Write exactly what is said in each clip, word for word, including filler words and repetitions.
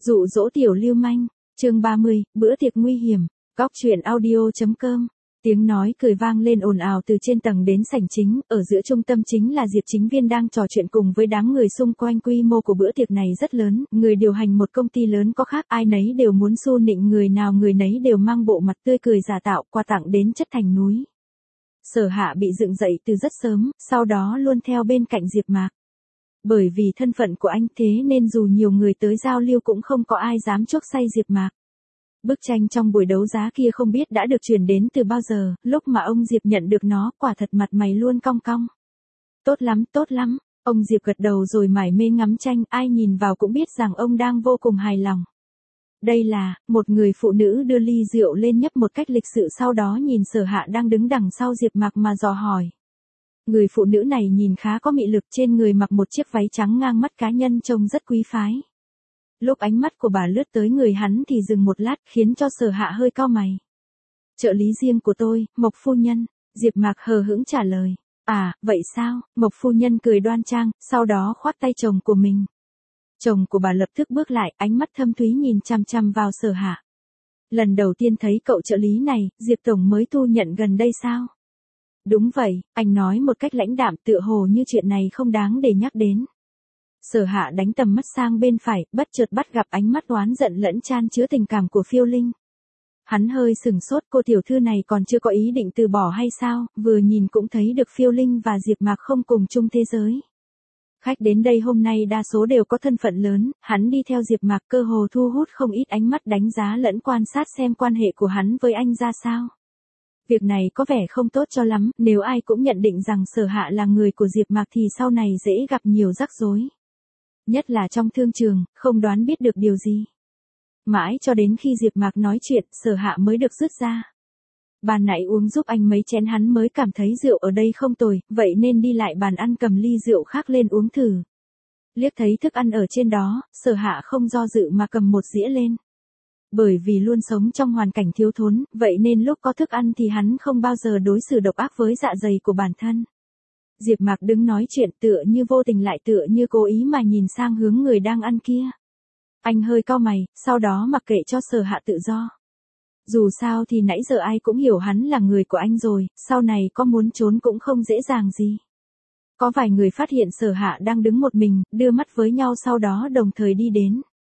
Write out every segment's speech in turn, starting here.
Dụ dỗ tiểu lưu manh, chương ba mươi, bữa tiệc nguy hiểm, góc truyện audio.com. Tiếng nói cười vang lên ồn ào từ trên tầng đến sảnh chính, ở giữa trung tâm chính là Diệp Chính Viên đang trò chuyện cùng với đám người xung quanh. Quy mô của bữa tiệc này rất lớn, người điều hành một công ty lớn có khác, ai nấy đều muốn xu nịnh người nào người nấy đều mang bộ mặt tươi cười giả tạo, quà tặng đến chất thành núi. Sở Hạ bị dựng dậy từ rất sớm, sau đó luôn theo bên cạnh Diệp Mạc. Bởi vì thân phận của anh thế nên dù nhiều người tới giao lưu cũng không có ai dám chuốc say Diệp Mạc. Bức tranh trong buổi đấu giá kia không biết đã được truyền đến từ bao giờ, lúc mà ông Diệp nhận được nó, quả thật mặt mày luôn cong cong. Tốt lắm, tốt lắm, ông Diệp gật đầu rồi mải mê ngắm tranh, ai nhìn vào cũng biết rằng ông đang vô cùng hài lòng. Đây là, một người phụ nữ đưa ly rượu lên nhấp một cách lịch sự, sau đó nhìn Sở Hạ đang đứng đằng sau Diệp Mạc mà dò hỏi. Người phụ nữ này nhìn khá có mị lực, trên người mặc một chiếc váy trắng ngang mắt cá nhân trông rất quý phái. Lúc ánh mắt của bà lướt tới người hắn thì dừng một lát, khiến cho Sở Hạ hơi cau mày. Trợ lý riêng của tôi, Mộc phu nhân, Diệp Mạc hờ hững trả lời. À, vậy sao? Mộc phu nhân cười đoan trang, sau đó khoác tay chồng của mình. Chồng của bà lập tức bước lại, ánh mắt thâm thúy nhìn chằm chằm vào Sở Hạ. Lần đầu tiên thấy cậu trợ lý này, Diệp tổng mới thu nhận gần đây sao? Đúng vậy, anh nói một cách lãnh đạm, tựa hồ như chuyện này không đáng để nhắc đến. Sở Hạ đánh tầm mắt sang bên phải, bất chợt bắt gặp ánh mắt oán giận lẫn chan chứa tình cảm của Phiêu Linh. Hắn hơi sừng sốt, cô tiểu thư này còn chưa có ý định từ bỏ hay sao? Vừa nhìn cũng thấy được Phiêu Linh và Diệp Mạc không cùng chung thế giới. Khách đến đây hôm nay đa số đều có thân phận lớn, hắn đi theo Diệp Mạc cơ hồ thu hút không ít ánh mắt đánh giá lẫn quan sát xem quan hệ của hắn với anh ra sao. Việc này có vẻ không tốt cho lắm, nếu ai cũng nhận định rằng Sở Hạ là người của Diệp Mạc thì sau này dễ gặp nhiều rắc rối. Nhất là trong thương trường, không đoán biết được điều gì. Mãi cho đến khi Diệp Mạc nói chuyện, Sở Hạ mới được dứt ra. Ban nãy uống giúp anh mấy chén hắn mới cảm thấy rượu ở đây không tồi, vậy nên đi lại bàn ăn cầm ly rượu khác lên uống thử. Liếc thấy thức ăn ở trên đó, Sở Hạ không do dự mà cầm một dĩa lên. Bởi vì luôn sống trong hoàn cảnh thiếu thốn, vậy nên lúc có thức ăn thì hắn không bao giờ đối xử độc ác với dạ dày của bản thân. Diệp Mạc đứng nói chuyện tựa như vô tình lại tựa như cố ý mà nhìn sang hướng người đang ăn kia. Anh hơi cau mày, sau đó mặc kệ cho Sở Hạ tự do. Dù sao thì nãy giờ ai cũng hiểu hắn là người của anh rồi, sau này có muốn trốn cũng không dễ dàng gì. Có vài người phát hiện Sở Hạ đang đứng một mình, đưa mắt với nhau sau đó đồng thời đi đến.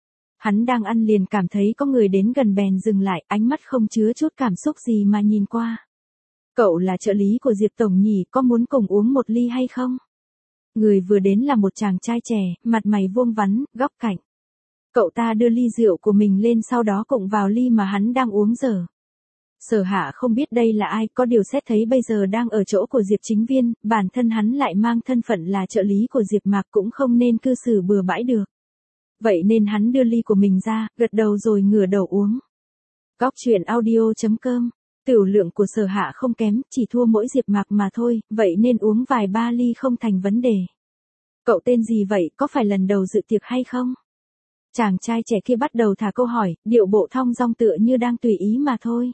Hắn đang ăn liền cảm thấy có người đến gần bèn dừng lại, ánh mắt không chứa chút cảm xúc gì mà nhìn qua. Cậu là trợ lý của Diệp tổng nhỉ, có muốn cùng uống một ly hay không? Người vừa đến là một chàng trai trẻ, mặt mày vuông vắn, góc cạnh. Cậu ta đưa ly rượu của mình lên sau đó cùng vào ly mà hắn đang uống dở. Sở Hạ không biết đây là ai, có điều xét thấy bây giờ đang ở chỗ của Diệp Chính Viên, bản thân hắn lại mang thân phận là trợ lý của Diệp Mạc cũng không nên cư xử bừa bãi được. Vậy nên hắn đưa ly của mình ra, gật đầu rồi ngửa đầu uống. Góc truyện audio.com. Tửu lượng của Sở Hạ không kém, chỉ thua mỗi Diệp Mạc mà thôi, vậy nên uống vài ba ly không thành vấn đề. Cậu tên gì vậy, có phải lần đầu dự tiệc hay không? Chàng trai trẻ kia bắt đầu thả câu hỏi, điệu bộ thong dong tựa như đang tùy ý mà thôi.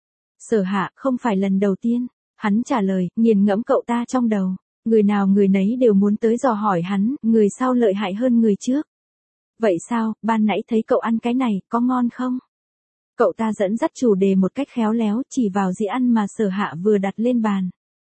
Sở Hạ, không phải lần đầu tiên. Hắn trả lời, nghiền ngẫm cậu ta trong đầu. Người nào người nấy đều muốn tới dò hỏi hắn, người sau lợi hại hơn người trước. Vậy sao, ban nãy thấy cậu ăn cái này, có ngon không? Cậu ta dẫn dắt chủ đề một cách khéo léo, chỉ vào dĩa ăn mà Sở Hạ vừa đặt lên bàn.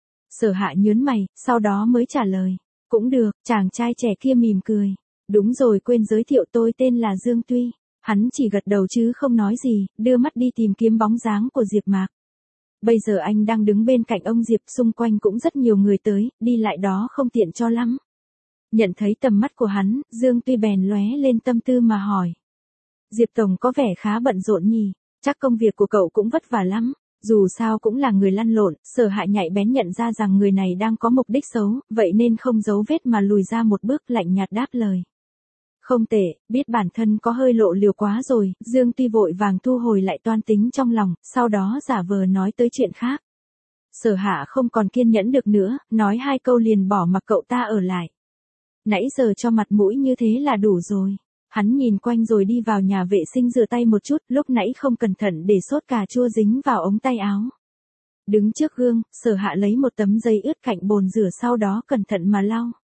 Sở Hạ nhướng mày, sau đó mới trả lời. Cũng được, chàng trai trẻ kia mỉm cười. Đúng rồi, quên giới thiệu, tôi tên là Dương Tuy. Hắn chỉ gật đầu chứ không nói gì, đưa mắt đi tìm kiếm bóng dáng của Diệp Mạc. Bây giờ anh đang đứng bên cạnh ông Diệp, xung quanh cũng rất nhiều người tới, đi lại đó không tiện cho lắm. Nhận thấy tầm mắt của hắn, Dương Tuy bèn lóe lên tâm tư mà hỏi. Diệp tổng có vẻ khá bận rộn nhỉ, chắc công việc của cậu cũng vất vả lắm. Dù sao cũng là người lăn lộn, Sở Hạ nhạy bén nhận ra rằng người này đang có mục đích xấu, vậy nên không giấu vết mà lùi ra một bước, lạnh nhạt đáp lời. Không tệ, biết bản thân có hơi lộ liều quá rồi, Dương Tuy vội vàng thu hồi lại toan tính trong lòng, sau đó giả vờ nói tới chuyện khác. Sở Hạ không còn kiên nhẫn được nữa, nói hai câu liền bỏ mặc cậu ta ở lại. Nãy giờ cho mặt mũi như thế là đủ rồi. Hắn nhìn quanh rồi đi vào nhà vệ sinh rửa tay một chút, lúc nãy không cẩn thận để sốt cà chua dính vào ống tay áo. Đứng trước gương, Sở Hạ lấy một tấm giấy ướt cạnh bồn rửa sau đó cẩn thận mà lau.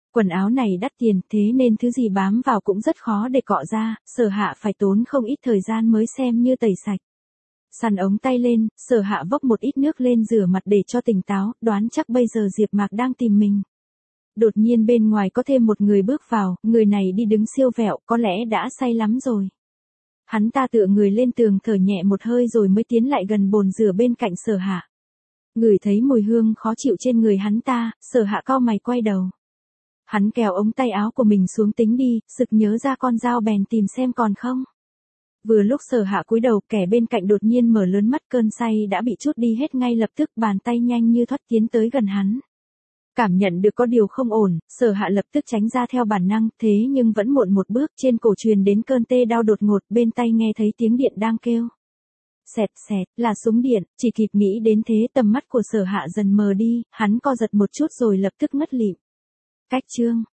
Quần áo này đắt tiền, thế nên thứ gì bám vào cũng rất khó để cọ ra, Sở Hạ phải tốn không ít thời gian mới xem như tẩy sạch. Săn ống tay lên, Sở Hạ vốc một ít nước lên rửa mặt để cho tỉnh táo, đoán chắc bây giờ Diệp Mạc đang tìm mình. Đột nhiên bên ngoài có thêm một người bước vào, người này đi đứng siêu vẹo, có lẽ đã say lắm rồi. Hắn ta tựa người lên tường thở nhẹ một hơi rồi mới tiến lại gần bồn rửa bên cạnh Sở Hạ. Ngửi thấy mùi hương khó chịu trên người hắn ta, Sở Hạ cau mày quay đầu. Hắn kéo ống tay áo của mình xuống tính đi, sực nhớ ra con dao bèn tìm xem còn không. Vừa lúc Sở Hạ cúi đầu, kẻ bên cạnh đột nhiên mở lớn mắt, cơn say đã bị trút đi hết ngay lập tức, bàn tay nhanh như thoát tiến tới gần hắn. Cảm nhận được có điều không ổn, Sở Hạ lập tức tránh ra theo bản năng, thế nhưng vẫn muộn một bước, trên cổ truyền đến cơn tê đau đột ngột, bên tai nghe thấy tiếng điện đang kêu. Xẹt xẹt, là súng điện, chỉ kịp nghĩ đến thế tầm mắt của Sở Hạ dần mờ đi, hắn co giật một chút rồi lập tức ngất lịm. Cách chương